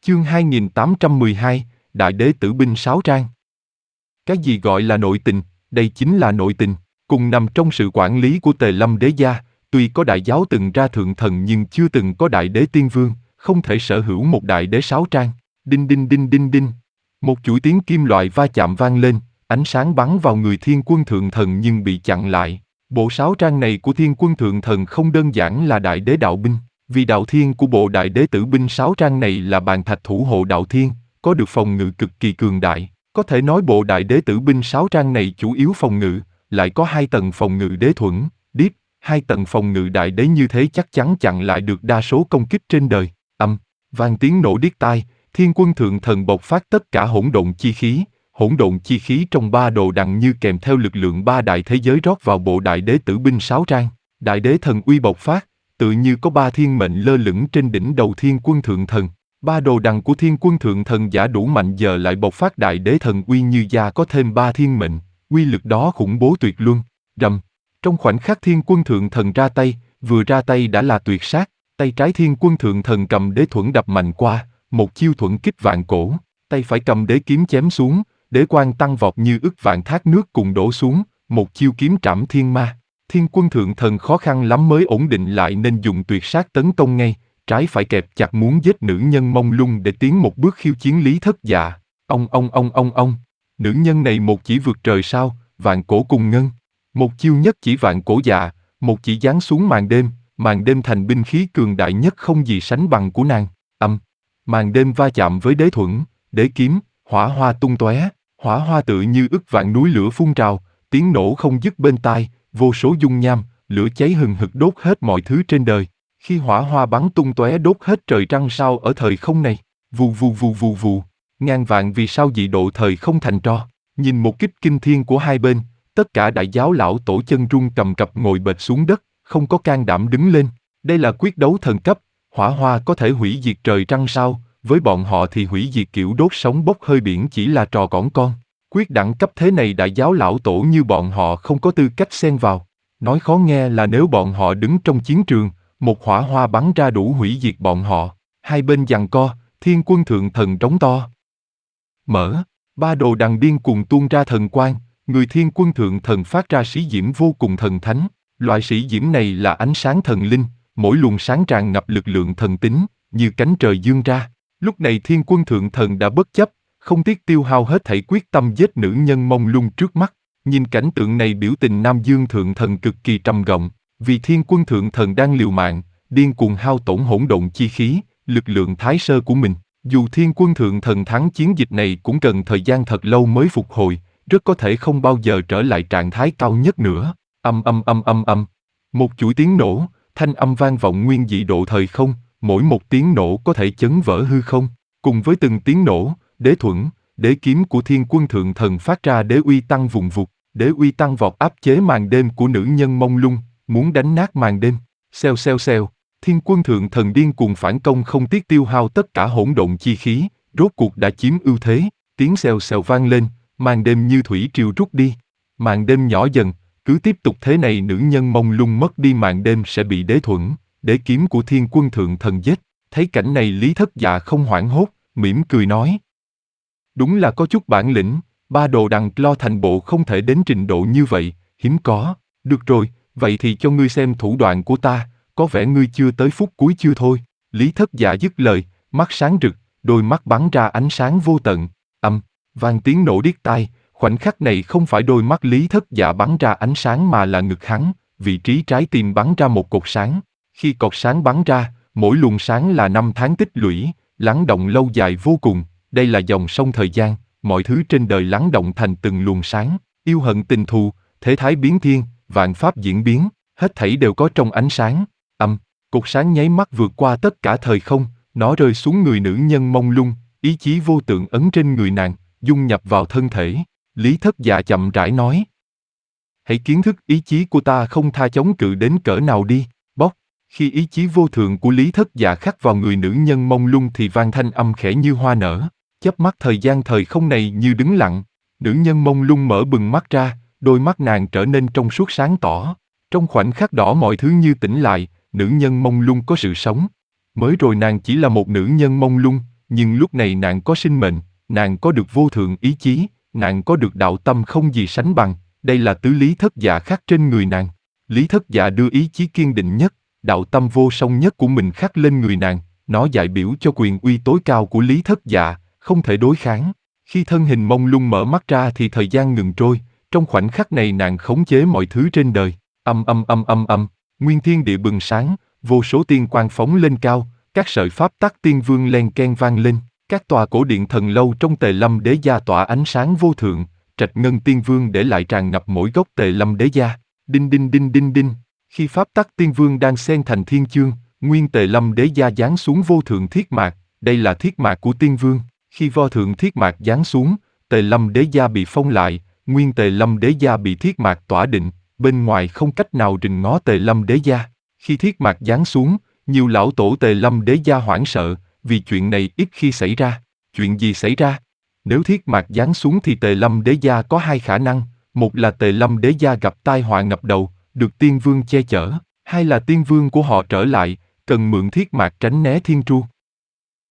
Chương 2812, Đại đế tử binh 6 trang. Cái gì gọi là nội tình? Đây chính là nội tình, cùng nằm trong sự quản lý của Tề Lâm đế gia. Tuy có đại giáo từng ra thượng thần nhưng chưa từng có đại đế tiên vương, không thể sở hữu một đại đế 6 trang. Đinh đinh đinh đinh đinh. Một chuỗi tiếng kim loại va chạm vang lên, ánh sáng bắn vào người Thiên Quân Thượng Thần nhưng bị chặn lại. Bộ 6 trang này của Thiên Quân Thượng Thần không đơn giản là đại đế đạo binh, vì đạo thiên của bộ đại đế tử binh 6 trang này là bàn thạch thủ hộ đạo thiên, có được phòng ngự cực kỳ cường đại. Có thể nói bộ đại đế tử binh 6 trang này chủ yếu phòng ngự, lại có 2 tầng phòng ngự đế thuẫn, điếp, 2 tầng phòng ngự đại đế như thế chắc chắn chặn lại được đa số công kích trên đời. Vang tiếng nổ điếc tai, Thiên Quân Thượng Thần bộc phát tất cả hỗn độn chi khí trong 3 đồ đằng như kèm theo lực lượng 3 đại thế giới rót vào bộ đại đế tử binh 6 trang. Đại đế thần uy bộc phát, tự như có 3 thiên mệnh lơ lửng trên đỉnh đầu Thiên Quân Thượng Thần. 3 đồ đằng của Thiên Quân Thượng Thần giả đủ mạnh giờ lại bộc phát đại đế thần uy như da có thêm 3 thiên mệnh, uy lực đó khủng bố tuyệt luân. Rầm. Trong khoảnh khắc Thiên Quân Thượng Thần ra tay, vừa ra tay đã là tuyệt sát. Tay trái Thiên Quân Thượng Thần cầm đế thuẫn đập mạnh qua, một chiêu thuẫn kích vạn cổ. Tay phải cầm đế kiếm chém xuống, đế quang tăng vọt như ức vạn thác nước cùng đổ xuống, một chiêu kiếm trảm thiên ma. Thiên Quân Thượng Thần khó khăn lắm mới ổn định lại nên dùng tuyệt sát tấn công ngay, trái phải kẹp chặt muốn giết nữ nhân mông lung để tiến một bước khiêu chiến Lý Thất Dạ. Ông. Nữ nhân này một chỉ vượt trời sao, vạn cổ cùng ngân. Một chiêu nhất chỉ vạn cổ dạ, một chỉ giáng xuống màn đêm thành binh khí cường đại nhất không gì sánh bằng của nàng. Màn đêm va chạm với đế thuẫn, đế kiếm, hỏa hoa tung tóe, hỏa hoa tựa như ức vạn núi lửa phun trào, tiếng nổ không dứt bên tai, vô số dung nham, lửa cháy hừng hực đốt hết mọi thứ trên đời. Khi hỏa hoa bắn tung tóe đốt hết trời trăng sao ở thời không này, vù, ngàn vạn vì sao dị độ thời không thành tro. Nhìn một kích kinh thiên của hai bên, tất cả đại giáo lão tổ chân run cầm cập ngồi bệt xuống đất, không có can đảm đứng lên. Đây là quyết đấu thần cấp, hỏa hoa có thể hủy diệt trời trăng sao, với bọn họ thì hủy diệt kiểu đốt sống bốc hơi biển chỉ là trò cỏn con. Quyết đẳng cấp thế này đại giáo lão tổ như bọn họ không có tư cách xen vào. Nói khó nghe là nếu bọn họ đứng trong chiến trường, một hỏa hoa bắn ra đủ hủy diệt bọn họ. Hai bên giằng co, Thiên Quân Thượng Thần trống to. Mở, 3 đồ đằng điên cuồng tuôn ra thần quang, người Thiên Quân Thượng Thần phát ra sĩ diễm vô cùng thần thánh. Loại sĩ diễm này là ánh sáng thần linh, mỗi luồng sáng tràn ngập lực lượng thần tính, như cánh trời dương ra. Lúc này Thiên Quân Thượng Thần đã bất chấp, không tiếc tiêu hao hết thảy quyết tâm giết nữ nhân mông lung trước mắt. Nhìn cảnh tượng này biểu tình Nam Dương Thượng Thần cực kỳ trầm trọng, vì Thiên Quân Thượng Thần đang liều mạng, điên cuồng hao tổn hỗn độn chi khí, lực lượng thái sơ của mình. Dù Thiên Quân Thượng Thần thắng chiến dịch này cũng cần thời gian thật lâu mới phục hồi, rất có thể không bao giờ trở lại trạng thái cao nhất nữa. Một chuỗi tiếng nổ, thanh âm vang vọng nguyên dị độ thời không, mỗi một tiếng nổ có thể chấn vỡ hư không. Cùng với từng tiếng nổ, đế thuẫn, đế kiếm của Thiên Quân Thượng Thần phát ra đế uy tăng vùng vụt, đế uy tăng vọt áp chế màn đêm của nữ nhân mông lung, muốn đánh nát màn đêm. Xèo. Thiên Quân Thượng Thần điên cuồng phản công không tiếc tiêu hao tất cả hỗn độn chi khí, rốt cuộc đã chiếm ưu thế. Tiếng xèo vang lên, màn đêm như thủy triều rút đi. Màn đêm nhỏ dần, cứ tiếp tục thế này nữ nhân mông lung mất đi màn đêm sẽ bị đế thuẫn, đế kiếm của Thiên Quân Thượng Thần giết. Thấy cảnh này Lý Thất Dạ không hoảng hốt, mỉm cười nói. Đúng là có chút bản lĩnh, 3 đồ đằng lo thành bộ không thể đến trình độ như vậy, hiếm có. Được rồi, vậy thì cho ngươi xem thủ đoạn của ta, có vẻ ngươi chưa tới phút cuối chưa thôi. Lý Thất Dạ dứt lời, mắt sáng rực, đôi mắt bắn ra ánh sáng vô tận. Vang tiếng nổ điếc tai, khoảnh khắc này không phải đôi mắt Lý Thất Dạ bắn ra ánh sáng mà là ngực hắn, vị trí trái tim bắn ra một cột sáng. Khi cột sáng bắn ra, mỗi luồng sáng là 5 tháng tích lũy, lắng động lâu dài vô cùng. Đây là dòng sông thời gian, mọi thứ trên đời lắng động thành từng luồng sáng, yêu hận tình thù, thế thái biến thiên, vạn pháp diễn biến, hết thảy đều có trong ánh sáng. Cột sáng nháy mắt vượt qua tất cả thời không, nó rơi xuống người nữ nhân mông lung, ý chí vô tượng ấn trên người nàng, dung nhập vào thân thể. Lý Thất Dạ chậm rãi nói. Hãy kiến thức ý chí của ta không tha chống cự đến cỡ nào đi, bóc. Khi ý chí vô thượng của Lý Thất Dạ khắc vào người nữ nhân mông lung thì vang thanh âm khẽ như hoa nở. Chớp mắt thời gian thời không này như đứng lặng, nữ nhân mông lung mở bừng mắt ra, đôi mắt nàng trở nên trong suốt sáng tỏ. Trong khoảnh khắc đỏ mọi thứ như tỉnh lại, nữ nhân mông lung có sự sống. Mới rồi nàng chỉ là một nữ nhân mông lung, nhưng lúc này nàng có sinh mệnh, nàng có được vô thượng ý chí, nàng có được đạo tâm không gì sánh bằng, đây là tứ lý thất dạ khắc trên người nàng. Lý thất dạ đưa ý chí kiên định nhất, đạo tâm vô song nhất của mình khắc lên người nàng, nó đại biểu cho quyền uy tối cao của lý thất dạ, không thể đối kháng. Khi thân hình mông lung mở mắt ra thì thời gian ngừng trôi, trong khoảnh khắc này nàng khống chế mọi thứ trên đời. Nguyên thiên địa bừng sáng, vô số tiên quang phóng lên cao, các sợi pháp tắc tiên vương len ken vang lên, các tòa cổ điện thần lâu trong Tề Lâm Đế Gia tỏa ánh sáng vô thượng, trạch ngân tiên vương để lại tràn ngập mỗi góc Tề Lâm Đế Gia. Đinh đinh đinh đinh đinh, khi pháp tắc tiên vương đang xen thành thiên chương, nguyên Tề Lâm Đế Gia giáng xuống vô thượng thiết mạc, đây là thiết mạc của tiên vương. Khi vô thượng thiết mạc giáng xuống, Tề Lâm Đế Gia bị phong lại, nguyên Tề Lâm Đế Gia bị thiết mạc tỏa định, bên ngoài không cách nào rình ngó Tề Lâm Đế Gia. Khi thiết mạc giáng xuống, nhiều lão tổ Tề Lâm Đế Gia hoảng sợ, vì chuyện này ít khi xảy ra. Chuyện gì xảy ra? Nếu thiết mạc giáng xuống thì Tề Lâm Đế Gia có hai khả năng, một là Tề Lâm Đế Gia gặp tai họa ngập đầu, được tiên vương che chở, hai là tiên vương của họ trở lại, cần mượn thiết mạc tránh né thiên tru.